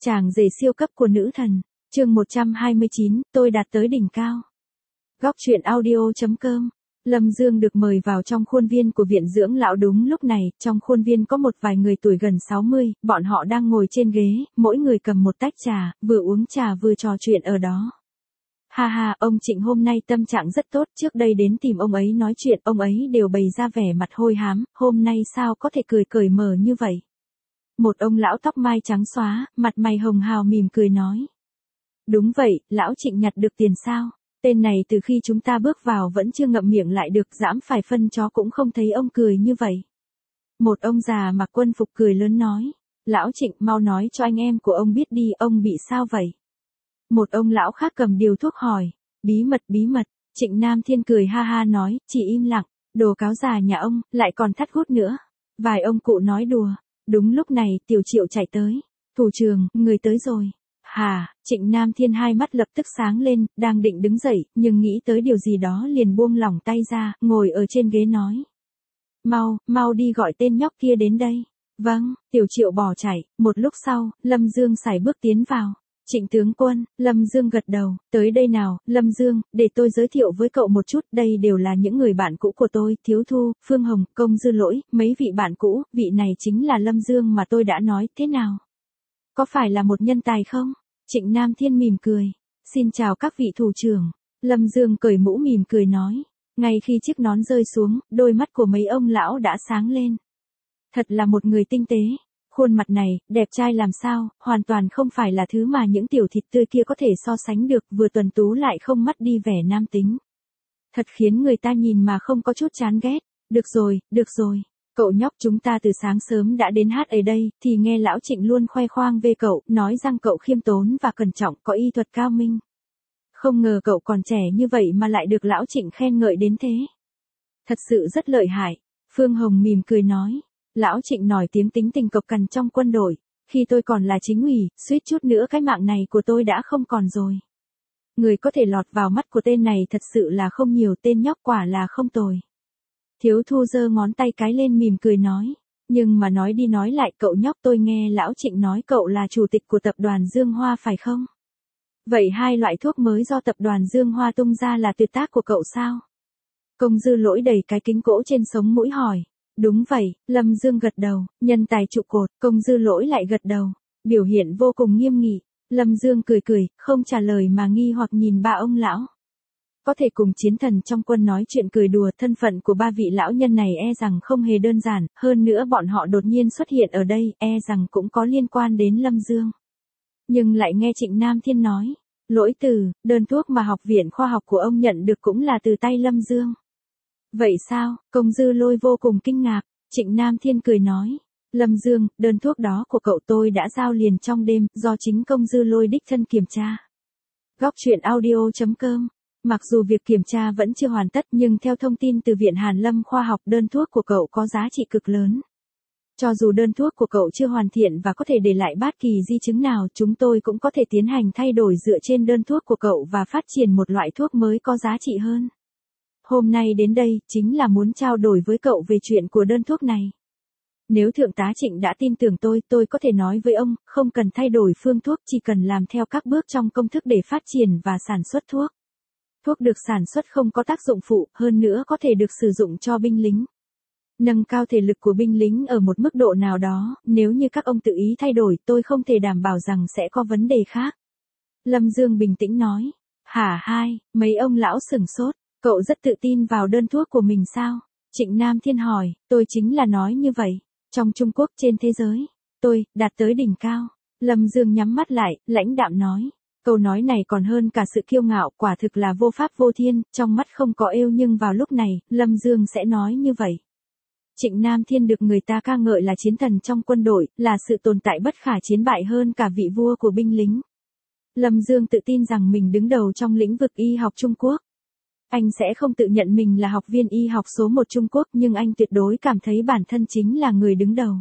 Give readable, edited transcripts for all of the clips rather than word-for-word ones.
Chàng rể siêu cấp của nữ thần, chương 129, tôi đạt tới đỉnh cao. Góc truyện audio.com. Lâm Dương được mời vào trong khuôn viên của viện dưỡng lão đúng lúc này, trong khuôn viên có một vài người tuổi gần 60, bọn họ đang ngồi trên ghế, mỗi người cầm một tách trà, vừa uống trà vừa trò chuyện ở đó. Ha ha, ông Trịnh hôm nay tâm trạng rất tốt, trước đây đến tìm ông ấy nói chuyện, ông ấy đều bày ra vẻ mặt hôi hám, hôm nay sao có thể cười cởi mở như vậy. Một ông lão tóc mai trắng xóa, mặt mày hồng hào mỉm cười nói. Đúng vậy, lão Trịnh nhặt được tiền sao? Tên này từ khi chúng ta bước vào vẫn chưa ngậm miệng lại được, dãm phải phân chó cũng không thấy ông cười như vậy. Một ông già mặc quân phục cười lớn nói. Lão Trịnh mau nói cho anh em của ông biết đi, ông bị sao vậy? Một ông lão khác cầm điều thuốc hỏi. Bí mật bí mật, Trịnh Nam Thiên cười ha ha nói, chỉ im lặng, đồ cáo già nhà ông, lại còn thắt hút nữa. Vài ông cụ nói đùa. Đúng lúc này Tiểu Triệu chạy tới. Thủ trưởng, người tới rồi. Hà, Trịnh Nam Thiên hai mắt lập tức sáng lên, đang định đứng dậy, nhưng nghĩ tới điều gì đó liền buông lỏng tay ra, ngồi ở trên ghế nói. Mau đi gọi tên nhóc kia đến đây. Vâng, Tiểu Triệu bỏ chạy, một lúc sau, Lâm Dương sải bước tiến vào. Trịnh tướng quân, Lâm Dương gật đầu, tới đây nào, Lâm Dương, để tôi giới thiệu với cậu một chút, đây đều là những người bạn cũ của tôi, Thiếu Thu, Phương Hồng, Công Dư Lỗi, mấy vị bạn cũ, vị này chính là Lâm Dương mà tôi đã nói, thế nào? Có phải là một nhân tài không? Trịnh Nam Thiên mỉm cười. Xin chào các vị thủ trưởng. Lâm Dương cởi mũ mỉm cười nói. Ngay khi chiếc nón rơi xuống, đôi mắt của mấy ông lão đã sáng lên. Thật là một người tinh tế. Khuôn mặt này, đẹp trai làm sao, hoàn toàn không phải là thứ mà những tiểu thịt tươi kia có thể so sánh được, vừa tuần tú lại không mất đi vẻ nam tính. Thật khiến người ta nhìn mà không có chút chán ghét. Được rồi. Cậu nhóc, chúng ta từ sáng sớm đã đến hát ở đây, thì nghe lão Trịnh luôn khoe khoang về cậu, nói rằng cậu khiêm tốn và cẩn trọng, có y thuật cao minh. Không ngờ cậu còn trẻ như vậy mà lại được lão Trịnh khen ngợi đến thế. Thật sự rất lợi hại. Phương Hồng mỉm cười nói. Lão Trịnh nổi tiếng tính tình cộc cằn trong quân đội. Khi tôi còn là chính ủy, suýt chút nữa cái mạng này của tôi đã không còn rồi. Người có thể lọt vào mắt của tên này thật sự là không nhiều, tên nhóc quả là không tồi. Thiếu Thu giơ ngón tay cái lên mỉm cười nói. Nhưng mà nói đi nói lại, cậu nhóc, tôi nghe lão Trịnh nói cậu là chủ tịch của tập đoàn Dương Hoa phải không? Vậy hai loại thuốc mới do tập đoàn Dương Hoa tung ra là tuyệt tác của cậu sao? Công Dư Lỗi đẩy cái kính gỗ trên sống mũi hỏi. Đúng vậy, Lâm Dương gật đầu, nhân tài trụ cột. Công Dư Lỗi lại gật đầu, biểu hiện vô cùng nghiêm nghị. Lâm Dương cười, không trả lời mà nghi hoặc nhìn ba ông lão. Có thể cùng chiến thần trong quân nói chuyện cười đùa, thân phận của ba vị lão nhân này e rằng không hề đơn giản, hơn nữa bọn họ đột nhiên xuất hiện ở đây, e rằng cũng có liên quan đến Lâm Dương. Nhưng lại nghe Trịnh Nam Thiên nói, Lỗi từ, đơn thuốc mà học viện khoa học của ông nhận được cũng là từ tay Lâm Dương. Vậy sao? Công Dư Lôi vô cùng kinh ngạc. Trịnh Nam Thiên cười nói, Lâm Dương, đơn thuốc đó của cậu tôi đã giao liền trong đêm, do chính Công Dư Lôi đích thân kiểm tra. Góc truyện audio.com. Mặc dù việc kiểm tra vẫn chưa hoàn tất, nhưng theo thông tin từ Viện Hàn Lâm Khoa học, đơn thuốc của cậu có giá trị cực lớn. Cho dù đơn thuốc của cậu chưa hoàn thiện và có thể để lại bất kỳ di chứng nào, chúng tôi cũng có thể tiến hành thay đổi dựa trên đơn thuốc của cậu và phát triển một loại thuốc mới có giá trị hơn. Hôm nay đến đây, chính là muốn trao đổi với cậu về chuyện của đơn thuốc này. Nếu Thượng tá Trịnh đã tin tưởng tôi có thể nói với ông, không cần thay đổi phương thuốc, chỉ cần làm theo các bước trong công thức để phát triển và sản xuất thuốc. Thuốc được sản xuất không có tác dụng phụ, hơn nữa có thể được sử dụng cho binh lính. Nâng cao thể lực của binh lính ở một mức độ nào đó, nếu như các ông tự ý thay đổi, tôi không thể đảm bảo rằng sẽ có vấn đề khác. Lâm Dương bình tĩnh nói. Hả hai, mấy ông lão sửng sốt, cậu rất tự tin vào đơn thuốc của mình sao? Trịnh Nam Thiên hỏi, tôi chính là nói như vậy. Trong Trung Quốc, trên thế giới, tôi đạt tới đỉnh cao. Lâm Dương nhắm mắt lại, lãnh đạm nói. Câu nói này còn hơn cả sự kiêu ngạo, quả thực là vô pháp vô thiên, trong mắt không có êu, nhưng vào lúc này, Lâm Dương sẽ nói như vậy. Trịnh Nam Thiên được người ta ca ngợi là chiến thần trong quân đội, là sự tồn tại bất khả chiến bại hơn cả vị vua của binh lính. Lâm Dương tự tin rằng mình đứng đầu trong lĩnh vực y học Trung Quốc. Anh sẽ không tự nhận mình là học viên y học số 1 Trung Quốc, nhưng anh tuyệt đối cảm thấy bản thân chính là người đứng đầu.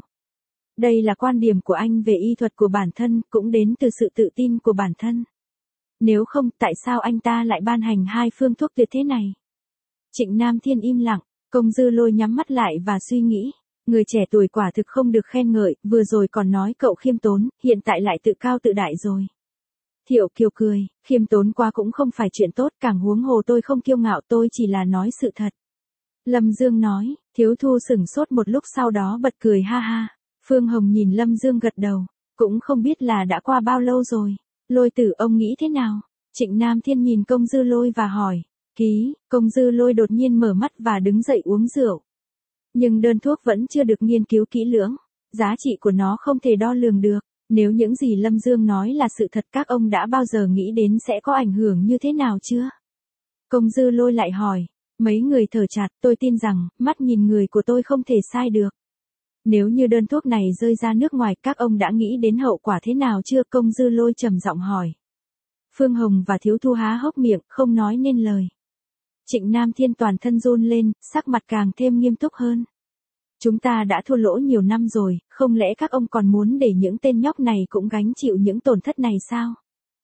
Đây là quan điểm của anh về y thuật của bản thân, cũng đến từ sự tự tin của bản thân. Nếu không, tại sao anh ta lại ban hành hai phương thuốc tuyệt thế này? Trịnh Nam Thiên im lặng, Công Dư Lôi nhắm mắt lại và suy nghĩ. người trẻ tuổi quả thực không được khen ngợi, vừa rồi còn nói cậu khiêm tốn, hiện tại lại tự cao tự đại rồi. Thiệu Kiều cười, khiêm tốn quá cũng không phải chuyện tốt, càng huống hồ tôi không kiêu ngạo, tôi chỉ là nói sự thật. Lâm Dương nói, Thiếu Thu sửng sốt một lúc sau đó bật cười ha ha. Phương Hồng nhìn Lâm Dương gật đầu, cũng không biết là đã qua bao lâu rồi. Lôi Tử ông nghĩ thế nào? Trịnh Nam Thiên nhìn Công Dư Lôi và hỏi. Ký, Công Dư Lôi đột nhiên mở mắt và đứng dậy uống rượu. Nhưng đơn thuốc vẫn chưa được nghiên cứu kỹ lưỡng, giá trị của nó không thể đo lường được. Nếu những gì Lâm Dương nói là sự thật, các ông đã bao giờ nghĩ đến sẽ có ảnh hưởng như thế nào chưa? Công Dư Lôi lại hỏi. Mấy người thở chặt, tôi tin rằng, mắt nhìn người của tôi không thể sai được. Nếu như đơn thuốc này rơi ra nước ngoài, các ông đã nghĩ đến hậu quả thế nào chưa? Công Dư Lôi trầm giọng hỏi. Phương Hồng và Thiếu Thu há hốc miệng, không nói nên lời. Trịnh Nam Thiên toàn thân run lên, sắc mặt càng thêm nghiêm túc hơn. Chúng ta đã thua lỗ nhiều năm rồi, không lẽ các ông còn muốn để những tên nhóc này cũng gánh chịu những tổn thất này sao?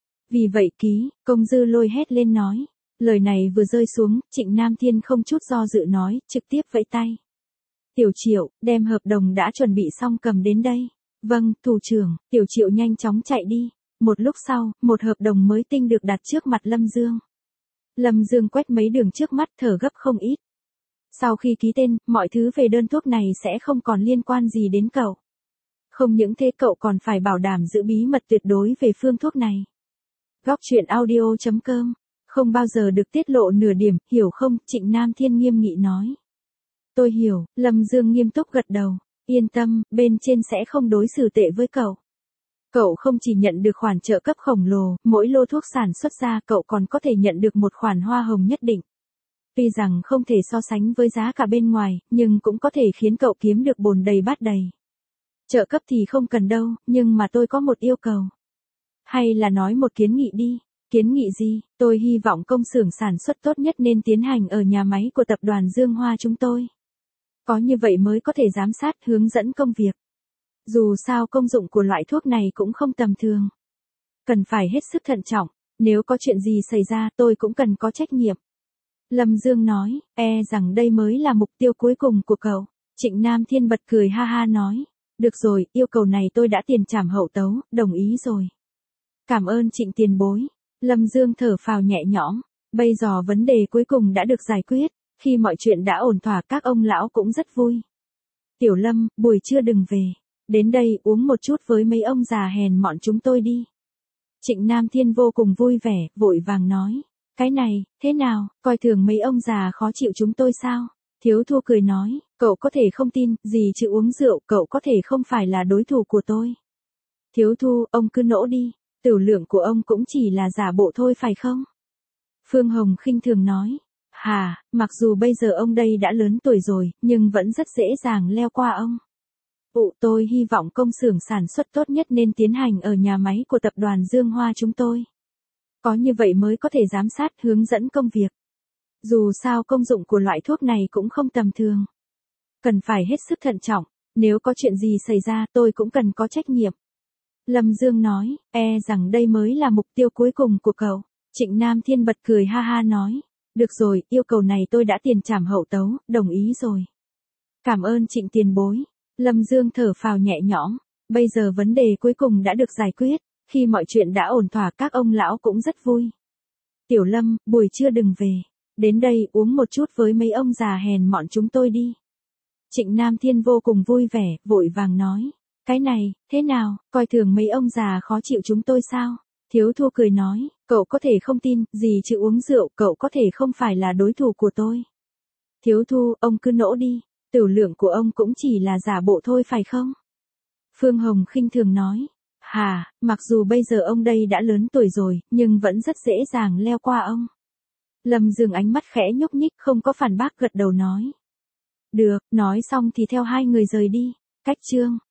Vì vậy Ký, Công Dư Lôi hét lên nói. Lời này vừa rơi xuống, Trịnh Nam Thiên không chút do dự nói, trực tiếp vẫy tay. Tiểu Triệu, đem hợp đồng đã chuẩn bị xong cầm đến đây. Vâng, thủ trưởng. Tiểu Triệu nhanh chóng chạy đi. Một lúc sau, một hợp đồng mới tinh được đặt trước mặt Lâm Dương. Lâm Dương quét mấy đường trước mắt, thở gấp không ít. Sau khi ký tên, mọi thứ về đơn thuốc này sẽ không còn liên quan gì đến cậu. Không những thế, cậu còn phải bảo đảm giữ bí mật tuyệt đối về phương thuốc này. Góc truyện audio.com, không bao giờ được tiết lộ nửa điểm, hiểu không? Trịnh Nam Thiên nghiêm nghị nói. Tôi hiểu. Lâm Dương nghiêm túc gật đầu. Yên tâm, bên trên sẽ không đối xử tệ với cậu. Cậu không chỉ nhận được khoản trợ cấp khổng lồ, mỗi lô thuốc sản xuất ra cậu còn có thể nhận được một khoản hoa hồng nhất định. Tuy rằng không thể so sánh với giá cả bên ngoài, nhưng cũng có thể khiến cậu kiếm được bồn đầy bát đầy. Trợ cấp thì không cần đâu, nhưng mà tôi có một yêu cầu. Hay là nói một kiến nghị đi. Kiến nghị gì? Tôi hy vọng công xưởng sản xuất tốt nhất nên tiến hành ở nhà máy của tập đoàn Dương Hoa chúng tôi. Có như vậy mới có thể giám sát, hướng dẫn công việc. Dù sao công dụng của loại thuốc này cũng không tầm thường. Cần phải hết sức thận trọng, nếu có chuyện gì xảy ra tôi cũng cần có trách nhiệm. Lâm Dương nói, rằng đây mới là mục tiêu cuối cùng của cậu. Trịnh Nam Thiên bật cười ha ha nói, được rồi, yêu cầu này tôi đã tiền trảm hậu tấu, đồng ý rồi. Cảm ơn Trịnh tiền bối. Lâm Dương thở phào nhẹ nhõm, bây giờ vấn đề cuối cùng đã được giải quyết, khi mọi chuyện đã ổn thỏa các ông lão cũng rất vui. Tiểu Lâm, buổi trưa đừng về, đến đây uống một chút với mấy ông già hèn mọn chúng tôi đi. Trịnh Nam Thiên vô cùng vui vẻ, vội vàng nói, cái này, thế nào, coi thường mấy ông già khó chịu chúng tôi sao? Thiếu Thu cười nói, cậu có thể không tin, gì chứ uống rượu, cậu có thể không phải là đối thủ của tôi. Thiếu Thu, ông cứ nỗ đi. Tiểu lượng của ông cũng chỉ là giả bộ thôi phải không? Phương Hồng khinh thường nói. Mặc dù bây giờ ông đây đã lớn tuổi rồi, nhưng vẫn rất dễ dàng leo qua ông. Tôi hy vọng công xưởng sản xuất tốt nhất nên tiến hành ở nhà máy của tập đoàn Dương Hoa chúng tôi. Có như vậy mới có thể giám sát, hướng dẫn công việc. Dù sao công dụng của loại thuốc này cũng không tầm thường. Cần phải hết sức thận trọng, nếu có chuyện gì xảy ra tôi cũng cần có trách nhiệm. Lâm Dương nói, rằng đây mới là mục tiêu cuối cùng của cậu. Trịnh Nam Thiên bật cười ha ha nói, được rồi, yêu cầu này tôi đã tiền trảm hậu tấu, đồng ý rồi. Cảm ơn Trịnh tiền bối. Lâm Dương thở phào nhẹ nhõm, bây giờ vấn đề cuối cùng đã được giải quyết, khi mọi chuyện đã ổn thỏa các ông lão cũng rất vui. Tiểu Lâm, buổi trưa đừng về, đến đây uống một chút với mấy ông già hèn mọn chúng tôi đi. Trịnh Nam Thiên vô cùng vui vẻ, vội vàng nói. Cái này, thế nào, coi thường mấy ông già khó chịu chúng tôi sao? Thiếu Thu cười nói, cậu có thể không tin, gì chứ uống rượu, cậu có thể không phải là đối thủ của tôi. Thiếu Thu, ông cứ nỗ đi, tiểu lượng của ông cũng chỉ là giả bộ thôi phải không? Phương Hồng khinh thường nói, mặc dù bây giờ ông đây đã lớn tuổi rồi, nhưng vẫn rất dễ dàng leo qua ông. Lâm Dương ánh mắt khẽ nhúc nhích không có phản bác gật đầu nói. Được, nói xong thì theo hai người rời đi. Cách chương